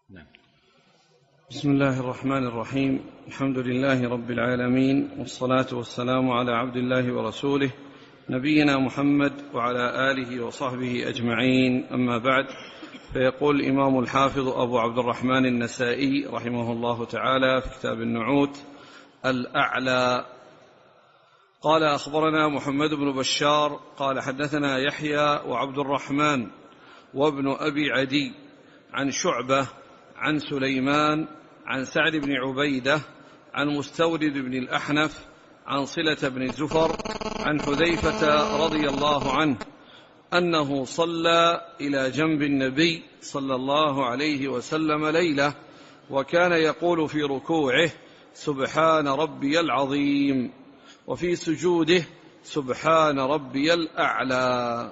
نعم. بسم الله الرحمن الرحيم. الحمد لله رب العالمين، والصلاة والسلام على عبد الله ورسوله نبينا محمد وعلى آله وصحبه أجمعين، أما بعد. فيقول الإمام الحافظ أبو عبد الرحمن النسائي رحمه الله تعالى في كتاب النعوت الأعلى: قال أخبرنا محمد بن بشار قال حدثنا يحيى وعبد الرحمن وابن أبي عدي عن شعبة عن سليمان عن سعد بن عبيدة عن مستورد بن الأحنف عن صلة بن زفر عن حذيفة رضي الله عنه أنه صلى إلى جنب النبي صلى الله عليه وسلم ليلة، وكان يقول في ركوعه: سبحان ربي العظيم، وفي سجوده: سبحان ربي الأعلى.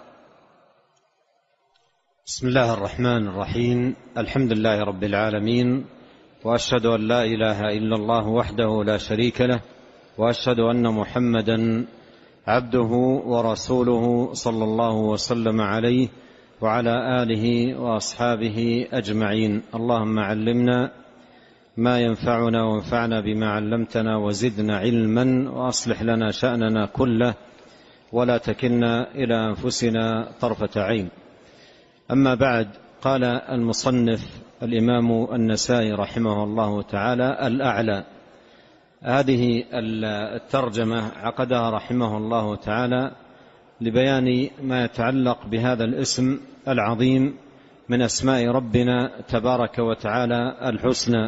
بسم الله الرحمن الرحيم. الحمد لله رب العالمين، وأشهد أن لا إله إلا الله وحده لا شريك له، وأشهد أن محمدا عبده ورسوله صلى الله وسلم عليه وعلى آله وأصحابه أجمعين. اللهم علمنا ما ينفعنا وانفعنا بما علمتنا وزدنا علما، وأصلح لنا شأننا كله ولا تكلنا إلى أنفسنا طرفة عين. أما بعد، قال المصنف الإمام النسائي رحمه الله تعالى: الأعلى. هذه الترجمة عقدها رحمه الله تعالى لبيان ما يتعلق بهذا الاسم العظيم من أسماء ربنا تبارك وتعالى الحسنى.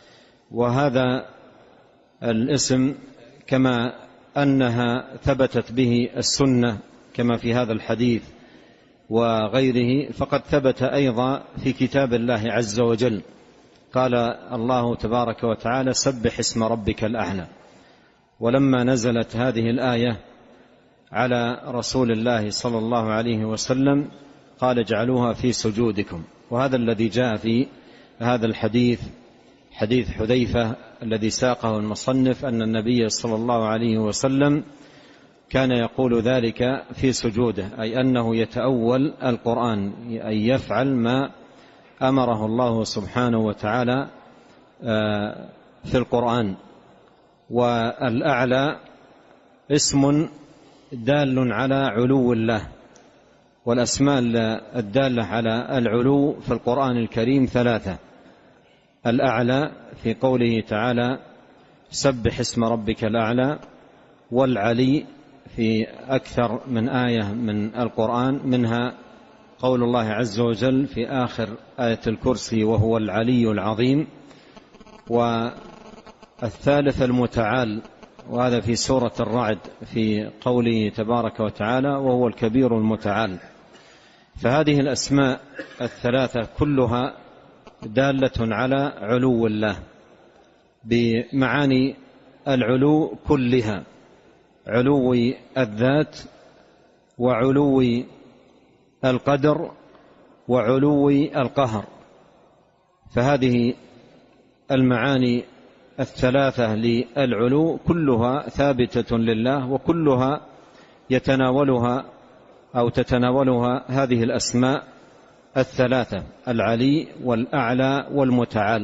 وهذا الاسم كما أنها ثبتت به السنة كما في هذا الحديث وغيره، فقد ثبت أيضا في كتاب الله عز وجل. قال الله تبارك وتعالى: سبح اسم ربك الأعلى. ولما نزلت هذه الآية على رسول الله صلى الله عليه وسلم قال: اجعلوها في سجودكم. وهذا الذي جاء في هذا الحديث، حديث حذيفة الذي ساقه المصنف، أن النبي صلى الله عليه وسلم كان يقول ذلك في سجوده، أي أنه يتأول القرآن، أي يفعل ما أمره الله سبحانه وتعالى في القرآن. والأعلى اسم دال على علو الله، والأسماء الدالة على العلو في القرآن الكريم ثلاثة: الأعلى في قوله تعالى: سبح اسم ربك الأعلى، والعلي في أكثر من آية من القرآن، منها قول الله عز وجل في آخر آية الكرسي: وهو العلي العظيم. والثالث المتعال، وهذا في سورة الرعد في قوله تبارك وتعالى: وهو الكبير المتعال. فهذه الأسماء الثلاثة كلها دالة على علو الله بمعاني العلو كلها: علو الذات، وعلو القدر، وعلو القهر. فهذه المعاني الثلاثة للعلو كلها ثابتة لله، وكلها تتناولها هذه الأسماء الثلاثة: العلي والأعلى والمتعال.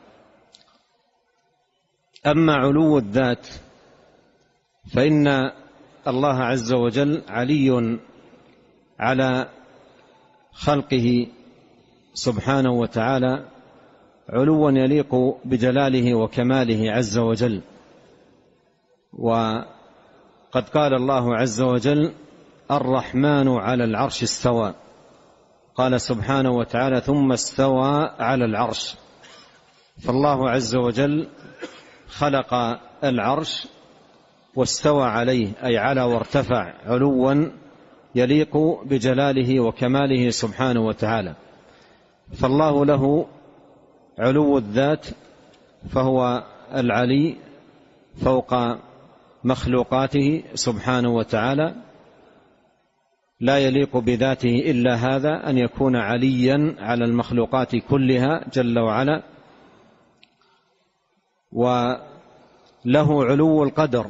أما علو الذات فإن الله عز وجل علي على خلقه سبحانه وتعالى علوا يليق بجلاله وكماله عز وجل. وقد قال الله عز وجل: الرحمن على العرش استوى. قال سبحانه وتعالى: ثم استوى على العرش. فالله عز وجل خلق العرش واستوى عليه، أي على وارتفع علوا يليق بجلاله وكماله سبحانه وتعالى. فالله له علو الذات، فهو العلي فوق مخلوقاته سبحانه وتعالى. لا يليق بذاته إلا هذا، أن يكون عليا على المخلوقات كلها جل وعلا. وله علو القدر،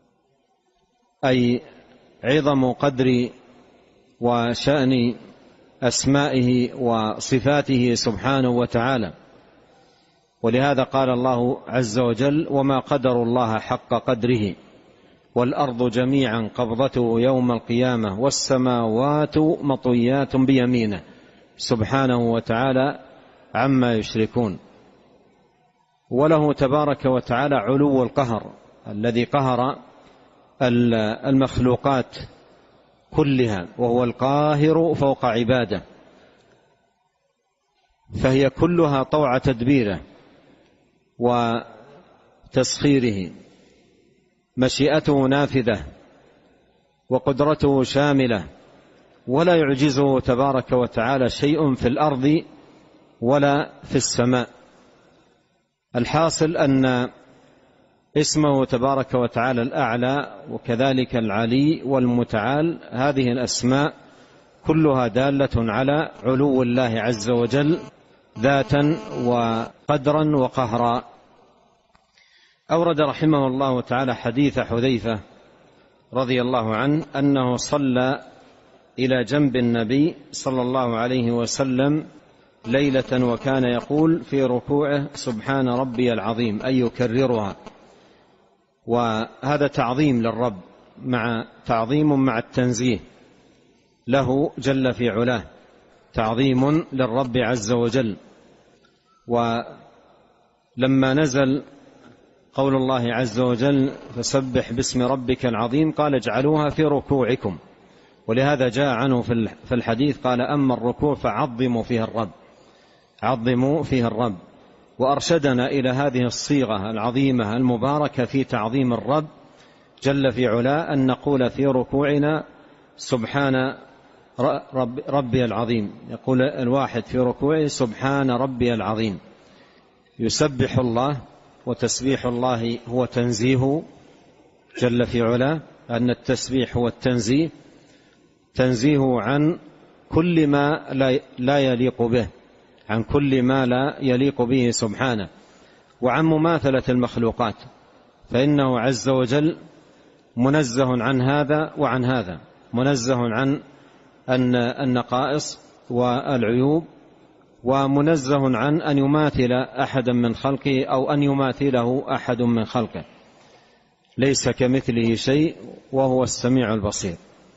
أي عظم قدر وشأن أسمائه وصفاته سبحانه وتعالى. ولهذا قال الله عز وجل: وما قدروا الله حق قدره والأرض جميعا قبضته يوم القيامة والسماوات مطويات بيمينه سبحانه وتعالى عما يشركون. وله تبارك وتعالى علو القهر الذي قهر المخلوقات كلها، وهو القاهر فوق عباده، فهي كلها طوع تدبيره وتسخيره. مشيئته نافذة وقدرته شاملة، ولا يعجزه تبارك وتعالى شيء في الأرض ولا في السماء. الحاصل أن اسمه تبارك وتعالى الأعلى وكذلك العلي والمتعال، هذه الأسماء كلها دالة على علو الله عز وجل ذاتا وقدرا وقهرا. أورد رحمه الله تعالى حديث حذيفة رضي الله عنه أنه صلى إلى جنب النبي صلى الله عليه وسلم ليلة وكان يقول في ركوعه: سبحان ربي العظيم، أي يكررها. وهذا تعظيم للرب، مع التنزيه له جل في علاه، تعظيم للرب عز وجل. ولما نزل قول الله عز وجل: فسبح باسم ربك العظيم، قال: اجعلوها في ركوعكم. ولهذا جاء عنه في الحديث قال: أما الركوع فعظموا فيه الرب، عظموا فيه الرب. وأرشدنا إلى هذه الصيغة العظيمة المباركة في تعظيم الرب جل في علاه، أن نقول في ركوعنا: سبحان ربي العظيم. يقول الواحد في ركوعه: سبحان ربي العظيم، يسبح الله، وتسبيح الله هو تنزيه جل في علاه، أن التسبيح هو التنزيه، تنزيه عن كل ما لا يليق به، عن كل ما لا يليق به سبحانه، وعن مماثلة المخلوقات، فإنه عز وجل منزه عن هذا وعن هذا، منزه عن النقائص والعيوب، ومنزه عن أن يماثل أحدا من خلقه أو أن يماثله أحد من خلقه، ليس كمثله شيء وهو السميع البصير.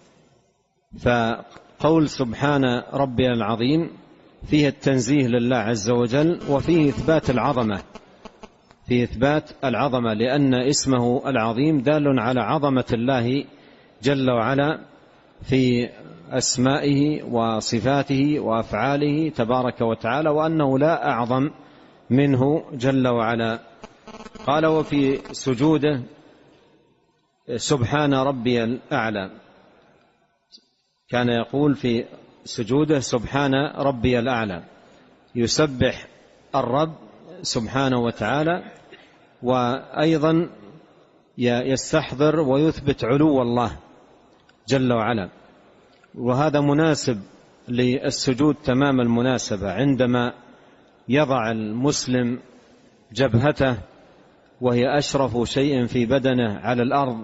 فقول سبحان ربي العظيم فيه التنزيه لله عز وجل، وفيه إثبات العظمة، فيه إثبات العظمة، لأن اسمه العظيم دال على عظمة الله جل وعلا في أسمائه وصفاته وأفعاله تبارك وتعالى، وأنه لا أعظم منه جل وعلا. قال: وفي سجوده: سبحان ربي الأعلى، كان يقول في سجوده: سبحان ربي الأعلى، يسبح الرب سبحانه وتعالى، وأيضا يستحضر ويثبت علو الله جل وعلا. وهذا مناسب للسجود تمام المناسبة، عندما يضع المسلم جبهته وهي أشرف شيء في بدنه على الأرض،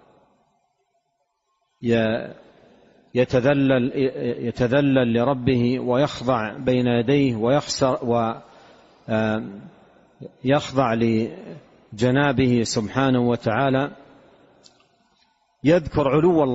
يتذلل لربه ويخضع بين يديه ويخضع لجنابه سبحانه وتعالى، يذكر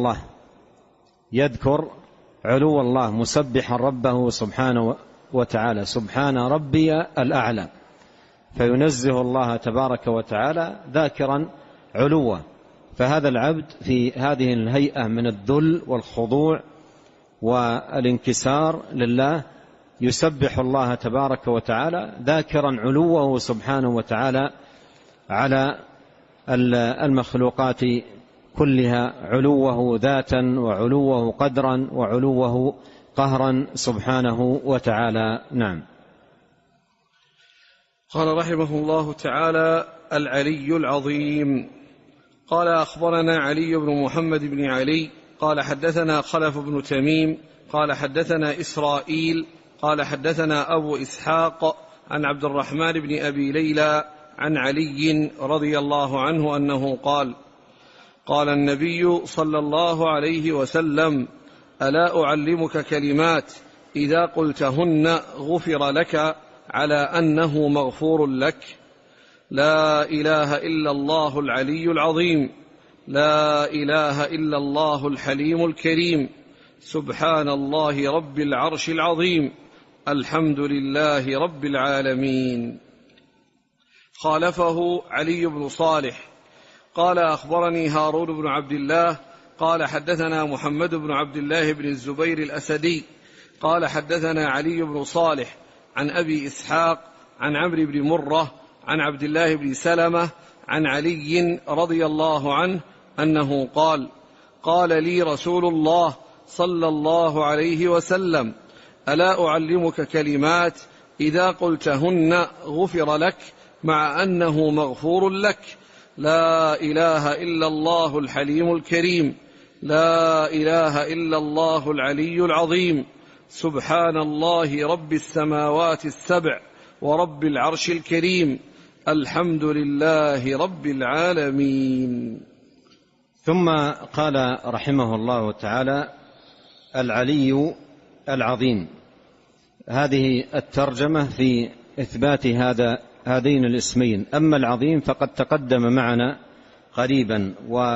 علو الله مسبحا ربه سبحانه وتعالى: سبحان ربي الأعلى، فينزه الله تبارك وتعالى ذاكرا علوه. فهذا العبد في هذه الهيئة من الذل والخضوع والانكسار لله يسبح الله تبارك وتعالى ذاكرا علوه سبحانه وتعالى على المخلوقات كلها، علوه ذاتا وعلوه قدرا وعلوه قهرا سبحانه وتعالى. نعم. قال رحمه الله تعالى: العلي العظيم. قال: أخبرنا علي بن محمد بن علي قال حدثنا خلف بن تميم قال حدثنا إسرائيل قال حدثنا أبو إسحاق عن عبد الرحمن بن أبي ليلى عن علي رضي الله عنه أنه قال: قال النبي صلى الله عليه وسلم: ألا أعلمك كلمات إذا قلتهن غفر لك على أنه مغفور لك. لا إله إلا الله العلي العظيم. لا إله إلا الله الحليم الكريم. سبحان الله رب العرش العظيم. الحمد لله رب العالمين. خالفه علي بن صالح قال أخبرني هارون بن عبد الله قال حدثنا محمد بن عبد الله بن الزبير الأسدي قال حدثنا علي بن صالح عن أبي إسحاق عن عمرو بن مرة عن عبد الله بن سلمة عن علي رضي الله عنه أنه قال: قال لي رسول الله صلى الله عليه وسلم: ألا أعلمك كلمات إذا قلتهن غفر لك مع أنه مغفور لك؟ لا إله إلا الله الحليم الكريم. لا إله إلا الله العلي العظيم. سبحان الله رب السماوات السبع ورب العرش الكريم. الحمد لله رب العالمين. ثم قال رحمه الله تعالى: العلي العظيم. هذه الترجمة في إثبات هذين الاسمين. أما العظيم فقد تقدم معنا قريبا،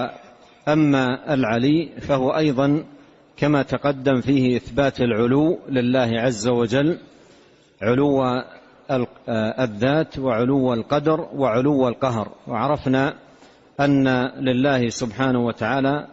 وأما العلي فهو أيضا كما تقدم فيه إثبات العلو لله عز وجل، علو الذات وعلو القدر وعلو القهر. وعرفنا أن لله سبحانه وتعالى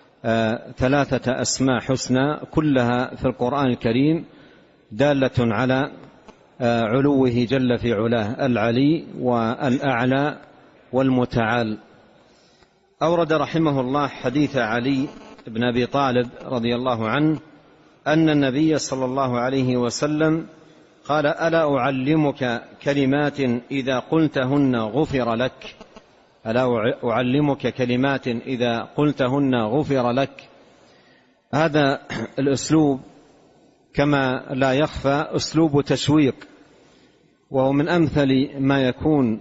3 أسماء حسنى كلها في القرآن الكريم دالة على علوه جل في علاه: العلي والأعلى والمتعال. أورد رحمه الله حديث علي بن أبي طالب رضي الله عنه أن النبي صلى الله عليه وسلم قال: ألا أعلمك كلمات إذا قلتهن غفر لك؟ ألا أعلمك كلمات إذا قلتهن غفر لك؟ هذا الأسلوب كما لا يخفى أسلوب تشويق، وهو من أمثل ما يكون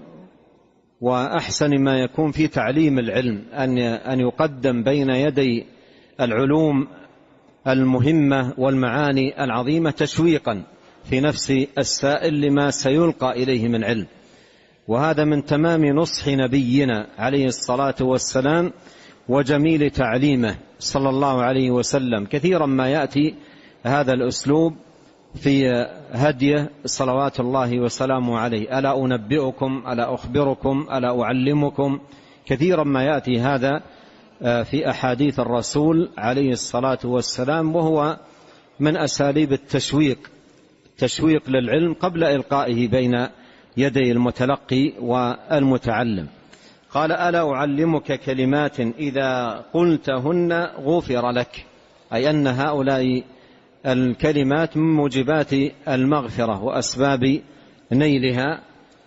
وأحسن ما يكون في تعليم العلم، أن يقدم بين يدي العلوم المهمة والمعاني العظيمة تشويقا في نفس السائل لما سيلقى إليه من علم. وهذا من تمام نصح نبينا عليه الصلاة والسلام وجميل تعليمه صلى الله عليه وسلم. كثيرا ما يأتي هذا الأسلوب في هديه صلوات الله وسلامه عليه: ألا أنبئكم، ألا أخبركم، ألا أعلمكم. كثيرا ما يأتي هذا في أحاديث الرسول عليه الصلاة والسلام، وهو من أساليب التشويق للعلم قبل إلقائه بين يدي المتلقي والمتعلم. قال: ألا أعلمك كلمات إذا قلتهن غفر لك، أي أن هؤلاء الكلمات من موجبات المغفرة وأسباب نيلها.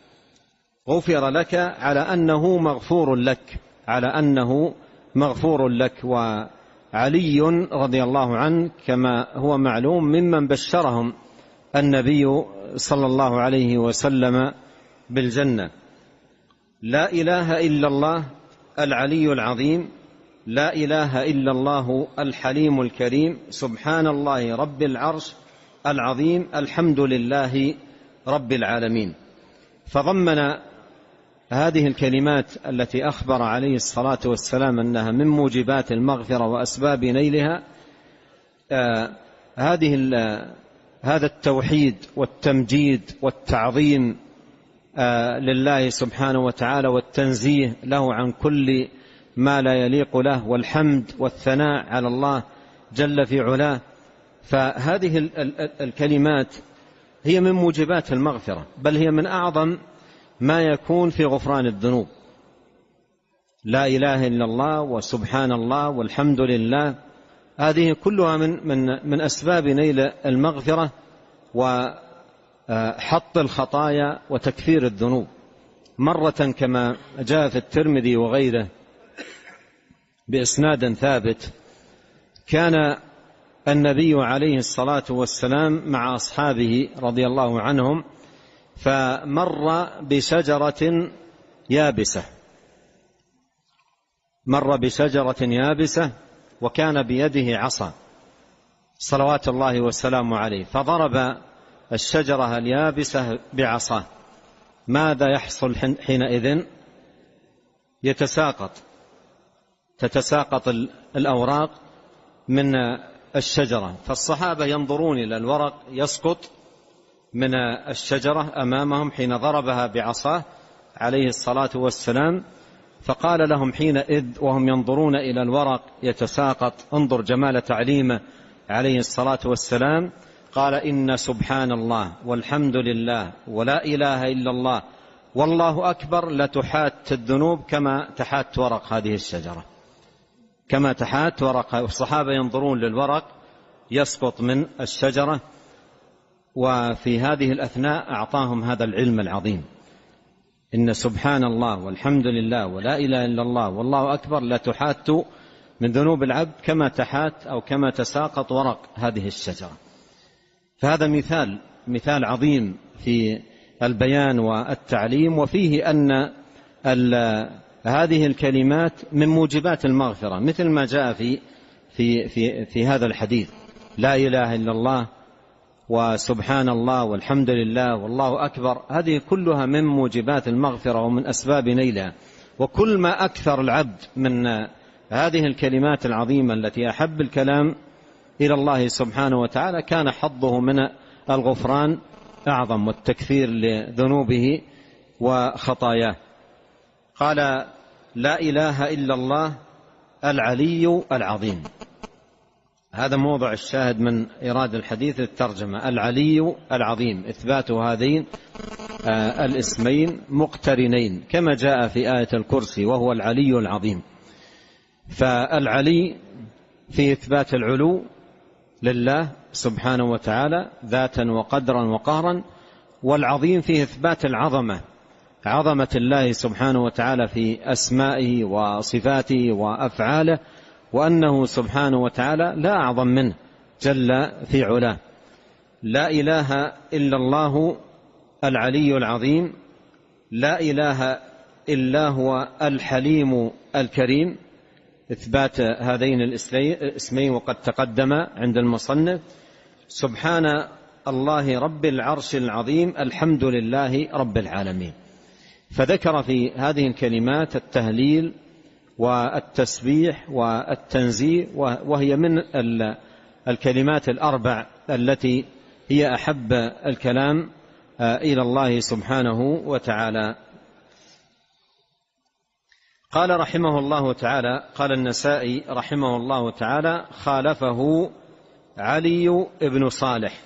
غفر لك على أنه مغفور لك، على أنه مغفور لك. وعلي رضي الله عنه كما هو معلوم ممن بشرهم النبي صلى الله عليه وسلم بالجنة. لا إله إلا الله العلي العظيم. لا إله إلا الله الحليم الكريم. سبحان الله رب العرش العظيم. الحمد لله رب العالمين. فضمن هذه الكلمات التي أخبر عليه الصلاة والسلام أنها من موجبات المغفرة وأسباب نيلها هذا التوحيد والتمجيد والتعظيم لله سبحانه وتعالى، والتنزيه له عن كل ما لا يليق له، والحمد والثناء على الله جل في علاه. فهذه الكلمات هي من موجبات المغفرة، بل هي من أعظم ما يكون في غفران الذنوب. لا إله إلا الله وسبحان الله والحمد لله، هذه كلها من أسباب نيل المغفرة وحط الخطايا وتكفير الذنوب. مرة كما جاء في الترمذي وغيره بإسناد ثابت، كان النبي عليه الصلاة والسلام مع أصحابه رضي الله عنهم، فمر بشجرة يابسة، وكان بيده عصا، صلوات الله وسلامه عليه، فضرب الشجرة اليابسة بعصاه. ماذا يحصل حينئذ؟ تتساقط الأوراق من الشجرة، فالصحابة ينظرون إلى الورق يسقط من الشجرة أمامهم حين ضربها بعصاه عليه الصلاة والسلام. فقال لهم حينئذ وهم ينظرون إلى الورق يتساقط، انظر جمال تعليمه عليه الصلاة والسلام، قال: إن سبحان الله والحمد لله ولا إله إلا الله والله أكبر لتحات الذنوب كما تحات ورق هذه الشجرة، كما تحات ورق. والصحابة ينظرون للورق يسقط من الشجرة، وفي هذه الأثناء أعطاهم هذا العلم العظيم: إن سبحان الله والحمد لله ولا إله إلا الله والله أكبر لتحات من ذنوب العبد كما تحات أو كما تساقط ورق هذه الشجرة. فهذا مثال عظيم في البيان والتعليم، وفيه أن هذه الكلمات من موجبات المغفرة، مثل ما جاء في هذا الحديث: لا إله إلا الله وسبحان الله والحمد لله والله أكبر، هذه كلها من موجبات المغفرة ومن أسباب نيلها. وكل ما أكثر العبد من هذه الكلمات العظيمة التي أحب الكلام إلى الله سبحانه وتعالى كان حظه من الغفران أعظم والتكفير لذنوبه وخطاياه. قال: لا إله إلا الله العلي العظيم. هذا موضع الشاهد من إيراد الحديث للترجمة: العلي العظيم، إثبات هذين الاسمين مقترنين كما جاء في آية الكرسي: وهو العلي العظيم. فالعلي في إثبات العلو لله سبحانه وتعالى ذاتا وقدرا وقهرا، والعظيم في إثبات العظمة، عظمة الله سبحانه وتعالى في أسمائه وصفاته وأفعاله، وأنه سبحانه وتعالى لا أعظم منه جل في علاه. لا إله إلا الله العلي العظيم، لا إله إلا هو الحليم الكريم، إثبات هذين الاسمين وقد تقدم عند المصنف. سبحان الله رب العرش العظيم، الحمد لله رب العالمين. فذكر في هذه الكلمات التهليل والتسبيح والتنزيه، وهي من الكلمات الأربع التي هي أحب الكلام إلى الله سبحانه وتعالى. قال رحمه الله تعالى، قال النسائي رحمه الله تعالى: خالفه علي بن صالح،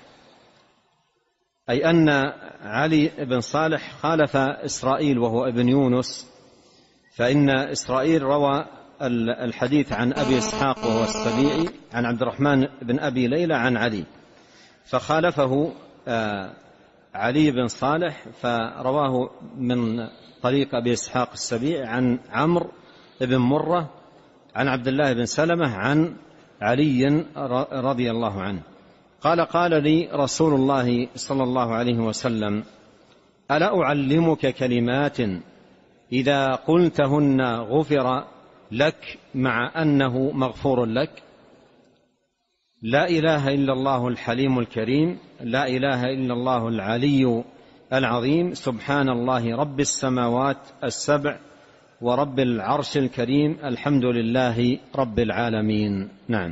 أي أن علي بن صالح خالف إسرائيل وهو ابن يونس، فإن إسرائيل روى الحديث عن أبي إسحاق وهو السبيعي عن عبد الرحمن بن أبي ليلى عن علي، فخالفه علي بن صالح فرواه من طريق أبي إسحاق السبيعي عن عمرو بن مرة عن عبد الله بن سلمة عن علي رضي الله عنه قال: قال لي رسول الله صلى الله عليه وسلم: ألا أعلمك كلمات إذا قلتهن غفر لك مع أنه مغفور لك؟ لا إله إلا الله الحليم الكريم، لا إله إلا الله العلي العظيم، سبحان الله رب السماوات السبع ورب العرش الكريم، الحمد لله رب العالمين. نعم.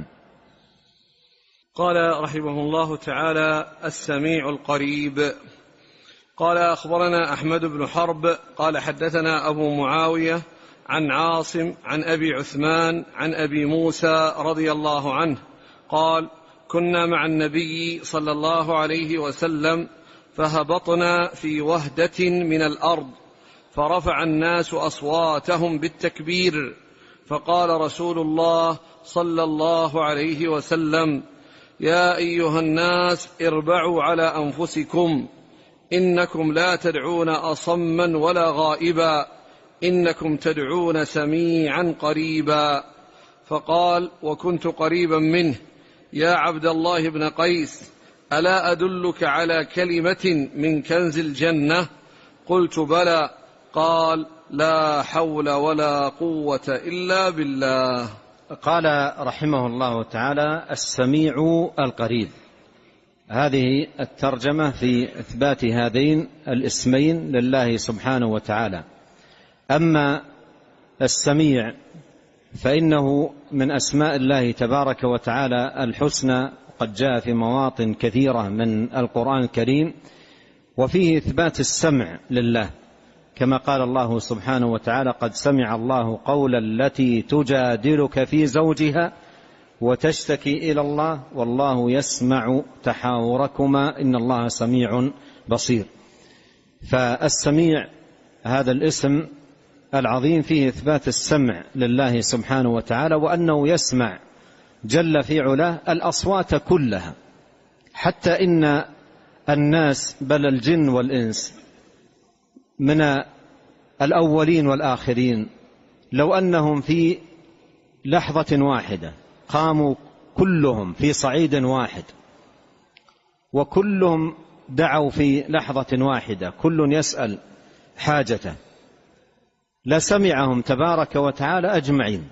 قال رحمه الله تعالى: السميع القريب. قال: أخبرنا أحمد بن حرب قال: حدثنا أبو معاوية عن عاصم عن أبي عثمان عن أبي موسى رضي الله عنه قال: كنا مع النبي صلى الله عليه وسلم فهبطنا في وهدة من الأرض، فرفع الناس أصواتهم بالتكبير، فقال رسول الله صلى الله عليه وسلم: يا أيها الناس اربعوا على أنفسكم، إنكم لا تدعون أصما ولا غائبا، إنكم تدعون سميعا قريبا. فقال: وكنت قريبا منه: يا عبد الله بن قيس، ألا أدلك على كلمة من كنز الجنة؟ قلت: بلى. قال: لا حول ولا قوة إلا بالله. قال رحمه الله تعالى: السميع القريب. هذه الترجمة في إثبات هذين الاسمين لله سبحانه وتعالى. أما السميع فإنه من أسماء الله تبارك وتعالى الحسنى، قد جاء في مواطن كثيرة من القرآن الكريم، وفيه إثبات السمع لله، كما قال الله سبحانه وتعالى: قد سمع الله قول التي تجادلك في زوجها وتشتكي إلى الله والله يسمع تحاوركما إن الله سميع بصير. فالسميع هذا الاسم العظيم فيه إثبات السمع لله سبحانه وتعالى، وأنه يسمع جل في علاه الأصوات كلها، حتى إن الناس بل الجن والإنس من الأولين والآخرين لو أنهم في لحظة واحدة قاموا كلهم في صعيد واحد وكلهم دعوا في لحظة واحدة، كل يسأل حاجته، لسمعهم تبارك وتعالى أجمعين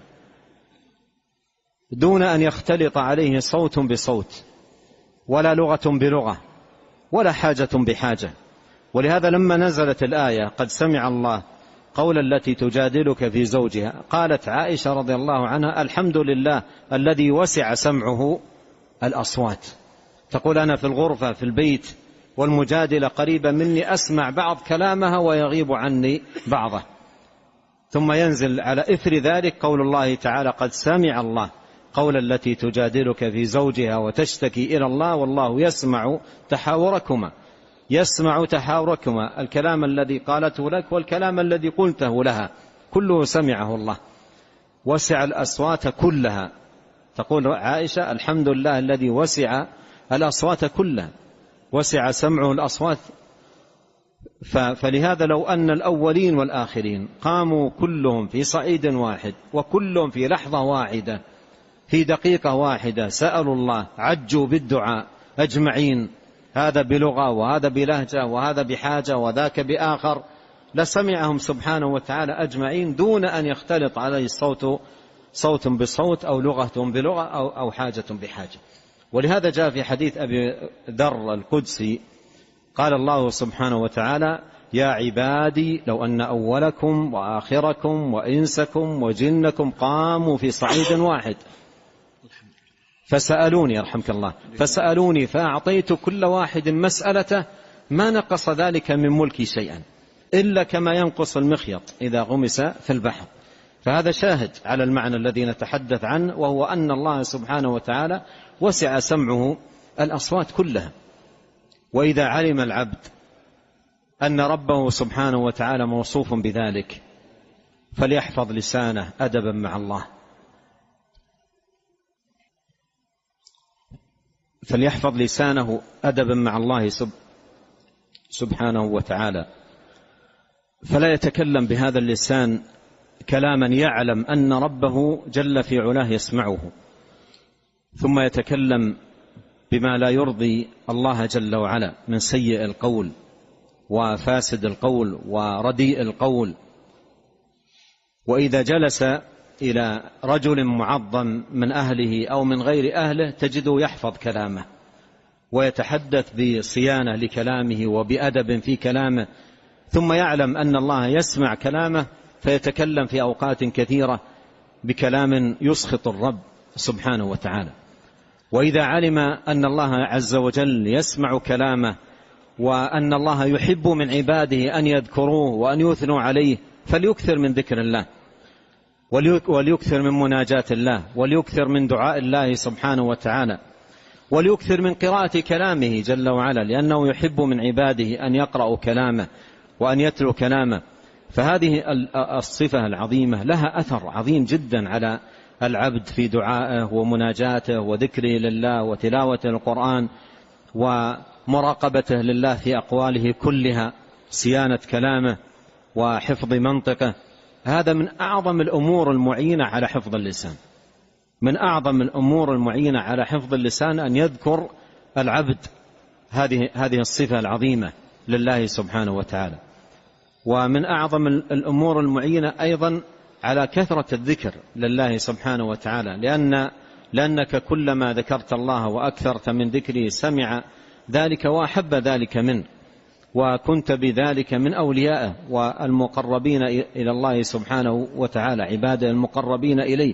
دون أن يختلط عليه صوت بصوت ولا لغة بلغة ولا حاجة بحاجة. ولهذا لما نزلت الآية قد سمع الله قول التي تجادلك في زوجها، قالت عائشة رضي الله عنها: الحمد لله الذي وسع سمعه الأصوات. تقول: أنا في الغرفة في البيت والمجادلة قريبة مني، أسمع بعض كلامها ويغيب عني بعضه. ثم ينزل على إثر ذلك قول الله تعالى: قد سمع الله قول التي تجادلك في زوجها وتشتكي إلى الله والله يسمع تحاوركما. يسمع تحاوركما، الكلام الذي قالته لك والكلام الذي قلته لها كله سمعه الله، وسع الأصوات كلها. تقول عائشة: الحمد لله الذي وسع الأصوات كلها، وسع سمعه الأصوات. فلهذا لو أن الأولين والآخرين قاموا كلهم في صعيد واحد وكلهم في لحظة واحدة في دقيقة واحدة سألوا الله، عجوا بالدعاء أجمعين، هذا بلغة وهذا بلهجة وهذا بحاجة وذاك بآخر، لسمعهم سبحانه وتعالى أجمعين دون أن يختلط عليه صوت بصوت أو لغة بلغة أو حاجة بحاجة. ولهذا جاء في حديث أبي ذر القدسي قال الله سبحانه وتعالى: يا عبادي لو أن أولكم وآخركم وإنسكم وجنكم قاموا في صعيد واحد فسألوني، رحمك الله، فسألوني فأعطيت كل واحد مسألته ما نقص ذلك من ملكي شيئا إلا كما ينقص المخيط إذا غمس في البحر. فهذا شاهد على المعنى الذي نتحدث عنه، وهو أن الله سبحانه وتعالى وسع سمعه الأصوات كلها. وإذا علم العبد أن ربه سبحانه وتعالى موصوف بذلك فليحفظ لسانه أدبا مع الله، فليحفظ لسانه أدبا مع الله سبحانه وتعالى، فلا يتكلم بهذا اللسان كلاما يعلم أن ربه جل في علاه يسمعه، ثم يتكلم بما لا يرضي الله جل وعلا من سيء القول وفاسد القول ورديء القول. وإذا جلس إلى رجل معظم من أهله أو من غير أهله تجده يحفظ كلامه ويتحدث بصيانة لكلامه وبأدب في كلامه، ثم يعلم أن الله يسمع كلامه فيتكلم في أوقات كثيرة بكلام يسخط الرب سبحانه وتعالى. وإذا علم أن الله عز وجل يسمع كلامه وأن الله يحب من عباده أن يذكروه وأن يثنوا عليه فليكثر من ذكر الله وليكثر من مناجاة الله وليكثر من دعاء الله سبحانه وتعالى وليكثر من قراءة كلامه جل وعلا، لأنه يحب من عباده أن يقرأوا كلامه وأن يتلوا كلامه. فهذه الصفة العظيمة لها أثر عظيم جدا على العبد في دعائه ومناجاته وذكره لله وتلاوة القرآن ومراقبته لله في أقواله كلها، صيانة كلامه وحفظ منطقه. هذا من أعظم الأمور المعينة على حفظ اللسان، من أعظم الأمور المعينة على حفظ اللسان أن يذكر العبد هذه الصفة العظيمة لله سبحانه وتعالى. ومن أعظم الأمور المعينة أيضا على كثرة الذكر لله سبحانه وتعالى، لأنك كلما ذكرت الله وأكثرت من ذكره سمع ذلك وأحب ذلك منه، وكنت بذلك من أوليائه والمقربين إلى الله سبحانه وتعالى، عباده المقربين إليه.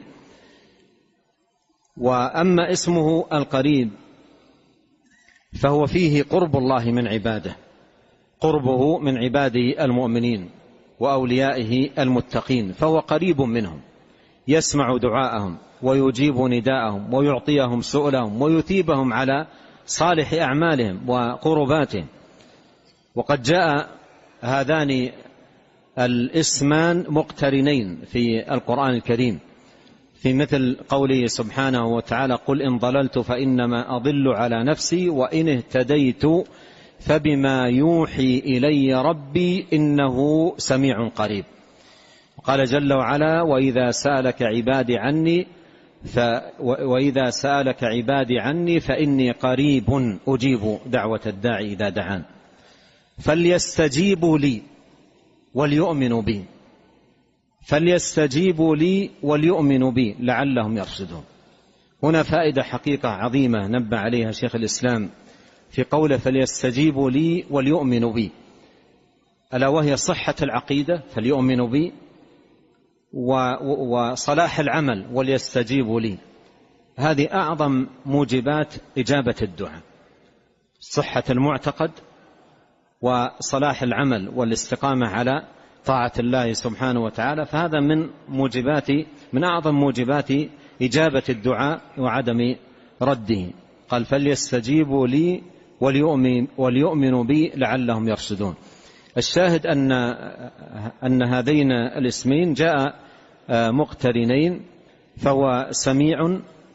وأما اسمه القريب فهو فيه قرب الله من عباده، قربه من عباده المؤمنين وأوليائه المتقين، فهو قريب منهم، يسمع دعاءهم ويجيب نداءهم ويعطيهم سؤلهم ويثيبهم على صالح أعمالهم وقرباتهم. وقد جاء هذان الاسمان مقترنين في القرآن الكريم، في مثل قوله سبحانه وتعالى: قل إن ضللت فإنما أضل على نفسي وإن اهتديت فبما يوحي إلي ربي إنه سميع قريب. قال جل وعلا: وإذا سألك عبادي عني فإني قريب أجيب دعوة الداعي إذا دعان فليستجيبوا لي وليؤمنوا بي، فليستجيبوا لي وليؤمنوا بي لعلهم يرشدون. هنا فائدة حقيقة عظيمة نبه عليها شيخ الإسلام في قوله فليستجيبوا لي وليؤمنوا بي، ألا وهي صحة العقيدة فليؤمنوا بي، وصلاح العمل وليستجيبوا لي. هذه أعظم موجبات إجابة الدعاء، صحة المعتقد وصلاح العمل والاستقامة على طاعة الله سبحانه وتعالى، فهذا من أعظم موجبات إجابة الدعاء وعدم رده. قال فليستجيبوا لي وليؤمنوا بي لعلهم يرشدون. الشاهد أن هذين الاسمين جاء مقترنين، فهو سميع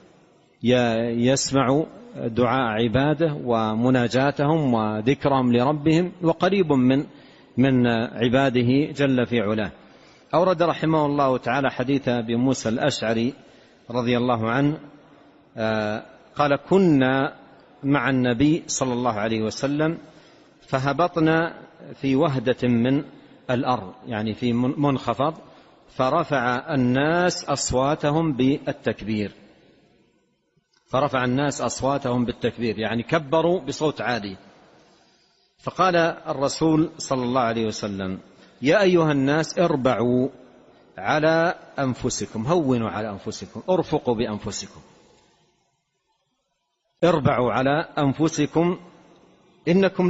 يسمع دعاء عباده ومناجاتهم وذكرهم لربهم، وقريب من عباده جل في علاه. أورد رحمه الله تعالى حديث أبي موسى الأشعري رضي الله عنه قال: كنا مع النبي صلى الله عليه وسلم فهبطنا في وهدة من الأرض، يعني في منخفض، فرفع الناس أصواتهم بالتكبير، يعني كبروا بصوت عالي. فقال الرسول صلى الله عليه وسلم: يا أيها الناس اربعوا على أنفسكم، هونوا على أنفسكم، ارفقوا بأنفسكم، اربعوا على أنفسكم، إنكم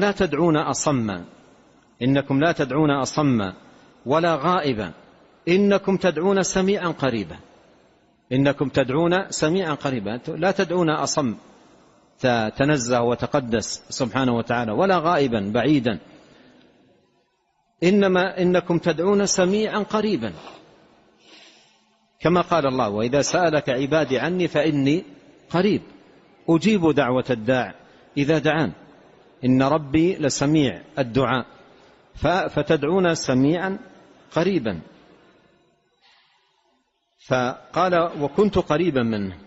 لا تدعون أصما ولا غائبا، إنكم تدعون سميعا قريبا. لا تدعون أصم تنزه وتقدس سبحانه وتعالى، ولا غائبا بعيدا، إنكم تدعون سميعا قريبا، كما قال الله: وإذا سألك عبادي عني فإني قريب أجيب دعوة الداع إذا دعان، إن ربي لسميع الدعاء، فتدعون سميعا قريبا. فقال: وكنت قريبا منه.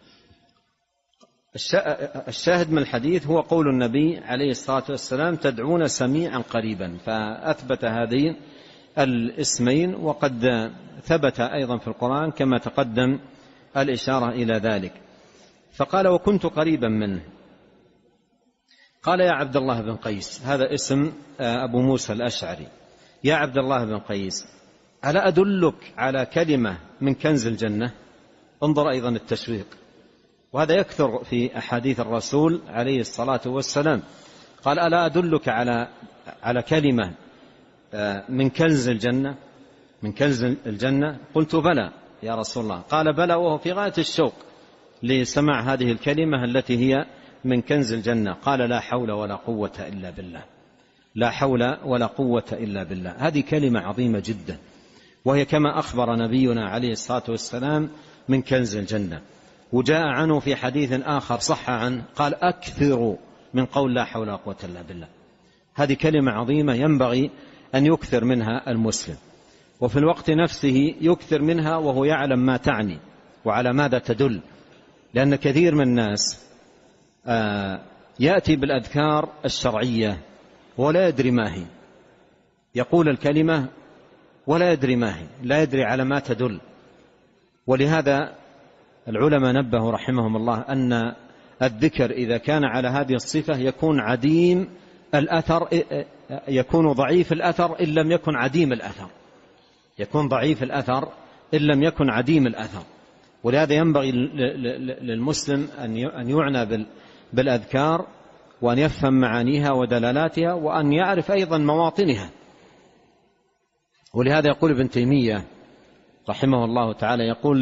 الشاهد من الحديث هو قول النبي عليه الصلاة والسلام: تدعون سميعا قريبا، فأثبت هذين الاسمين، وقد ثبت أيضا في القرآن كما تقدم الإشارة إلى ذلك. فقال: وكنت قريبا منه. قال: يا عبد الله بن قيس، هذا اسم أبو موسى الأشعري، يا عبد الله بن قيس، ألا أدلك على كلمة من كنز الجنة؟ انظر أيضا التشويق، وهذا يكثر في أحاديث الرسول عليه الصلاة والسلام. قال: ألا أدلك على كلمة من كنز الجنة؟ قلت: بلى يا رسول الله. قال: بلى، وهو في غاية الشوق لسماع هذه الكلمة التي هي من كنز الجنة. قال: لا حول ولا قوة إلا بالله، لا حول ولا قوة إلا بالله. هذه كلمة عظيمة جدا، وهي كما أخبر نبينا عليه الصلاة والسلام من كنز الجنة. وجاء عنه في حديث آخر صح عنه قال: أكثروا من قول لا حول ولا قوة إلا بالله. هذه كلمة عظيمة ينبغي أن يكثر منها المسلم، وفي الوقت نفسه يكثر منها وهو يعلم ما تعني وعلى ماذا تدل، لأن كثير من الناس يأتي بالأذكار الشرعية ولا يدري ما هي، يقول الكلمة ولا يدري ما هي، لا يدري على ما تدل. ولهذا العلماء نبهوا رحمهم الله أن الذكر إذا كان على هذه الصفة يكون عديم الأثر، يكون ضعيف الأثر إن لم يكن عديم الأثر، يكون ضعيف الأثر إن لم يكن عديم الأثر. ولهذا ينبغي للمسلم أن يعنى بالأذكار، وأن يفهم معانيها ودلالاتها، وأن يعرف أيضا مواطنها. ولهذا يقول ابن تيمية رحمه الله تعالى، يقول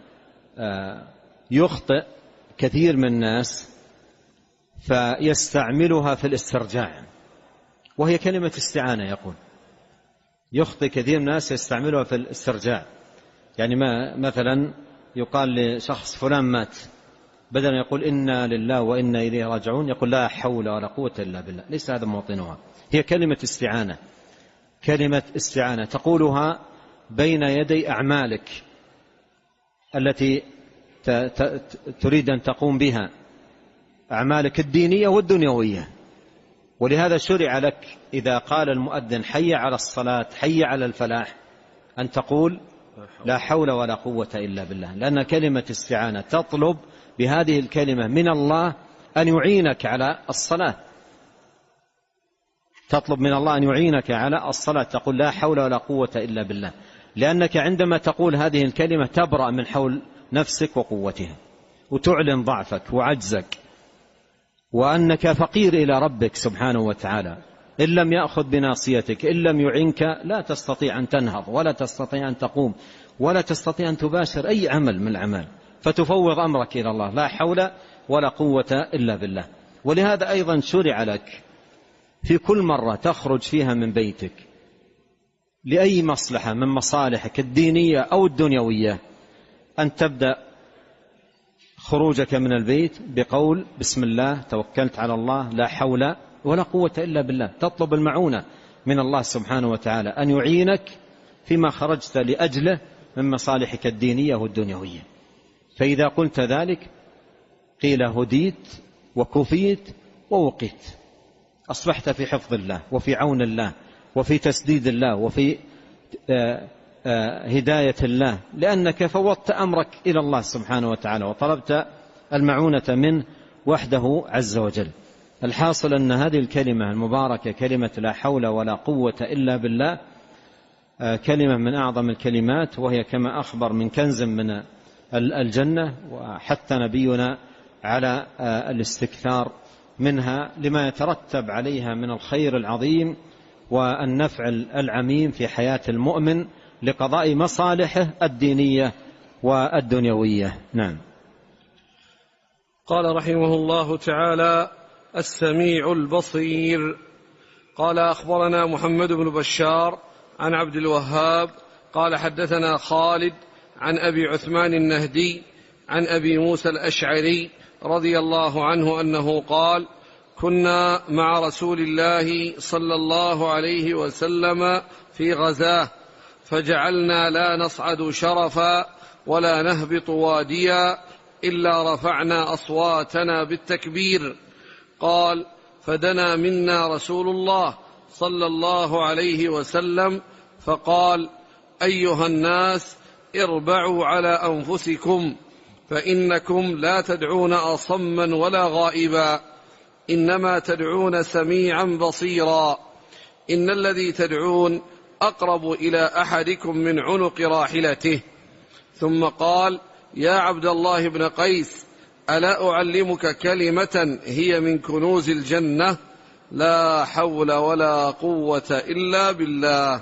يخطئ كثير من الناس فيستعملها في الاسترجاع، وهي كلمة استعانة. يقول يخطئ كثير من الناس يستعملها في الاسترجاع، يعني ما مثلا يقال لشخص فلان مات، بدل يقول إنا لله وإنا إليه راجعون يقول لا حول ولا قوة إلا بالله. ليس هذا موطنها، هي كلمة استعانة، كلمة استعانة تقولها بين يدي أعمالك التي تريد أن تقوم بها، أعمالك الدينية والدنيوية. ولهذا شرع لك إذا قال المؤذن حي على الصلاة حي على الفلاح أن تقول لا حول ولا قوة إلا بالله، لأن كلمة استعانة تطلب بهذه الكلمة من الله أن يعينك على الصلاة، تطلب من الله أن يعينك على الصلاة، تقول لا حول ولا قوة إلا بالله، لأنك عندما تقول هذه الكلمة تبرأ من حول نفسك وقوتها، وتعلن ضعفك وعجزك، وأنك فقير إلى ربك سبحانه وتعالى. إن لم يأخذ بناصيتك، إن لم يعنك، لا تستطيع أن تنهض، ولا تستطيع أن تقوم، ولا تستطيع أن تباشر أي عمل من الأعمال، فتفوض أمرك إلى الله، لا حول ولا قوة إلا بالله. ولهذا أيضا شرع لك في كل مرة تخرج فيها من بيتك لأي مصلحة من مصالحك الدينية أو الدنيوية أن تبدأ خروجك من البيت بقول بسم الله توكلت على الله لا حول ولا قوة إلا بالله، تطلب المعونة من الله سبحانه وتعالى أن يعينك فيما خرجت لأجله من مصالحك الدينية والدنيوية. فإذا قلت ذلك قيل هديت وكفيت ووقيت، أصبحت في حفظ الله وفي عون الله وفي تسديد الله وفي هداية الله، لأنك فوضت أمرك إلى الله سبحانه وتعالى وطلبت المعونة منه وحده عز وجل. الحاصل أن هذه الكلمة المباركة كلمة لا حول ولا قوة إلا بالله كلمة من أعظم الكلمات، وهي كما أخبر من كنز من الجنة، وحتى نبينا على الاستكثار منها لما يترتب عليها من الخير العظيم والنفع العميم في حياة المؤمن لقضاء مصالحه الدينية والدنيوية. نعم. قال رحمه الله تعالى: السميع البصير. قال أخبرنا محمد بن بشار عن عبد الوهاب قال حدثنا خالد عن أبي عثمان النهدي عن أبي موسى الأشعري رضي الله عنه أنه قال: كنا مع رسول الله صلى الله عليه وسلم في غزاه، فجعلنا لا نصعد شرفا ولا نهبط واديا إلا رفعنا أصواتنا بالتكبير. قال: فدنا منا رسول الله صلى الله عليه وسلم فقال: أيها الناس اربعوا على أنفسكم، فإنكم لا تدعون أصما ولا غائبا، إنما تدعون سميعا بصيرا، إن الذي تدعون أقرب إلى أحدكم من عنق راحلته. ثم قال: يا عبد الله بن قيس، ألا أعلمك كلمة هي من كنوز الجنة؟ لا حول ولا قوة إلا بالله.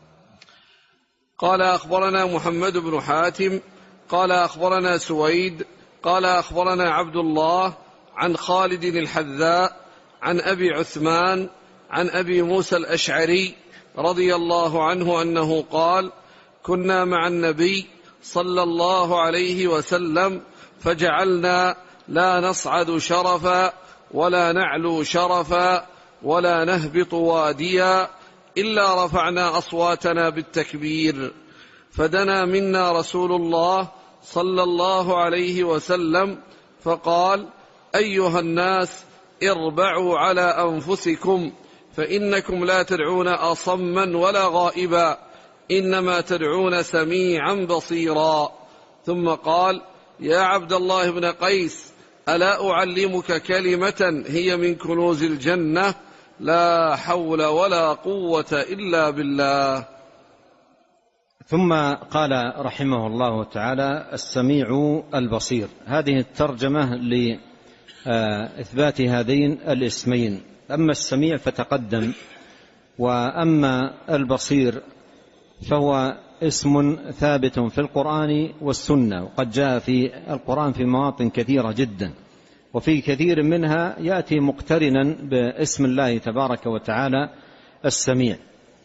قال أخبرنا محمد بن حاتم قال أخبرنا سويد قال أخبرنا عبد الله عن خالد الحذاء عن أبي عثمان عن أبي موسى الأشعري رضي الله عنه أنه قال: كنا مع النبي صلى الله عليه وسلم فجعلنا لا نصعد شرفا ولا نعلو شرفا ولا نهبط واديا إلا رفعنا أصواتنا بالتكبير. فدنا منا رسول الله صلى الله عليه وسلم فقال: أيها الناس اربعوا على أنفسكم، فإنكم لا تدعون أصما ولا غائبا، إنما تدعون سميعا بصيرا. ثم قال: يا عبد الله بن قيس، ألا أعلمك كلمة هي من كنوز الجنة؟ لا حول ولا قوة إلا بالله. ثم قال رحمه الله تعالى: السميع البصير. هذه الترجمة لإثبات هذين الاسمين. أما السميع فتقدم، وأما البصير فهو اسم ثابت في القرآن والسنة، وقد جاء في القرآن في مواطن كثيرة جدا، وفي كثير منها يأتي مقترنا باسم الله تبارك وتعالى السميع.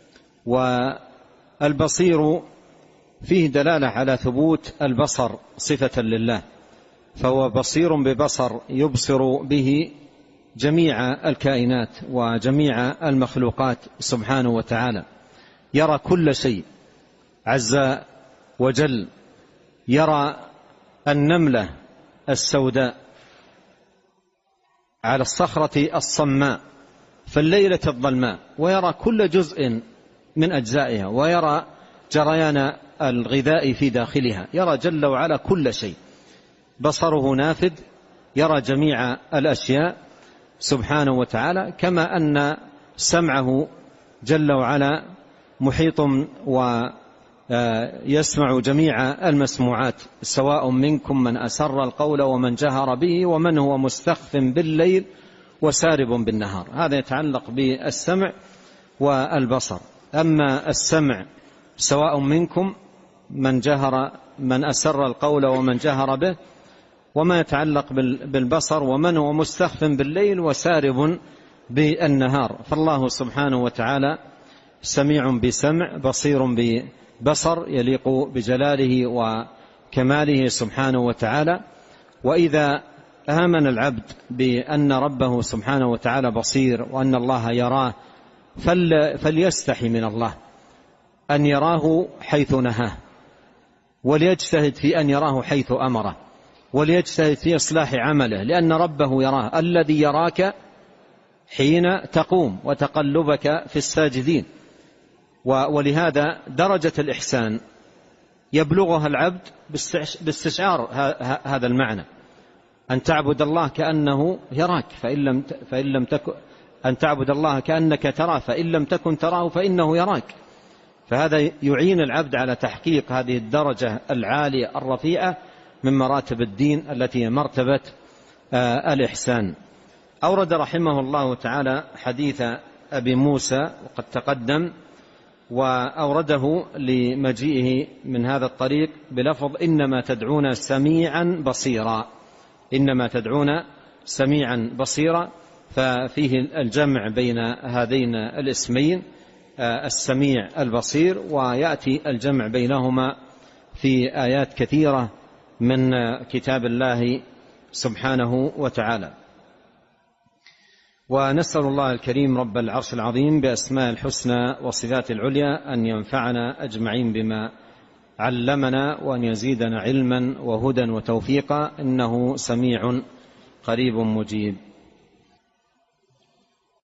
والبصير فيه دلالة على ثبوت البصر صفة لله، فهو بصير ببصر يبصر به جميع الكائنات وجميع المخلوقات سبحانه وتعالى، يرى كل شيء عز وجل. يرى النملة السوداء على الصخرة الصماء في الليلة الظلماء، ويرى كل جزء من أجزائها، ويرى جريان الغذاء في داخلها، يرى جل وعلا كل شيء. بصره نافذ، يرى جميع الأشياء سبحانه وتعالى، كما أن سمعه جل وعلا محيط ويسمع جميع المسموعات، سواء منكم من أسر القول ومن جهر به ومن هو مستخف بالليل وسارب بالنهار. هذا يتعلق بالسمع والبصر. أما السمع سواء منكم من أسر القول ومن جهر به، وما يتعلق بالبصر ومن هو مستخف بالليل وسارب بالنهار. فالله سبحانه وتعالى سميع بسمع، بصير ببصر، يليق بجلاله وكماله سبحانه وتعالى. وإذا آمن العبد بأن ربه سبحانه وتعالى بصير وأن الله يراه، فليستحي من الله أن يراه حيث نهاه، وليجتهد في أن يراه حيث أمره، وليجتهد في إصلاح عمله، لأن ربه يراه، الذي يراك حين تقوم وتقلبك في الساجدين. ولهذا درجة الإحسان يبلغها العبد باستشعار هذا المعنى، أن تعبد الله كأنه يراك فإن لم تكن، أن تعبد الله كأنك تراه فإن لم تكن تراه فإنه يراك. فهذا يعين العبد على تحقيق هذه الدرجة العالية الرفيعة من مراتب الدين التي هي مرتبة الإحسان. أورد رحمه الله تعالى حديث أبي موسى وقد تقدم، وأورده لمجيئه من هذا الطريق بلفظ: إنما تدعون سميعا بصيرا. إنما تدعون سميعا بصيرا، ففيه الجمع بين هذين الاسمين السميع البصير، ويأتي الجمع بينهما في آيات كثيرة من كتاب الله سبحانه وتعالى. ونسأل الله الكريم رب العرش العظيم بأسماء الحسنى وصفات العليا أن ينفعنا أجمعين بما علمنا، وأن يزيدنا علما وهدى وتوفيقا، إنه سميع قريب مجيب.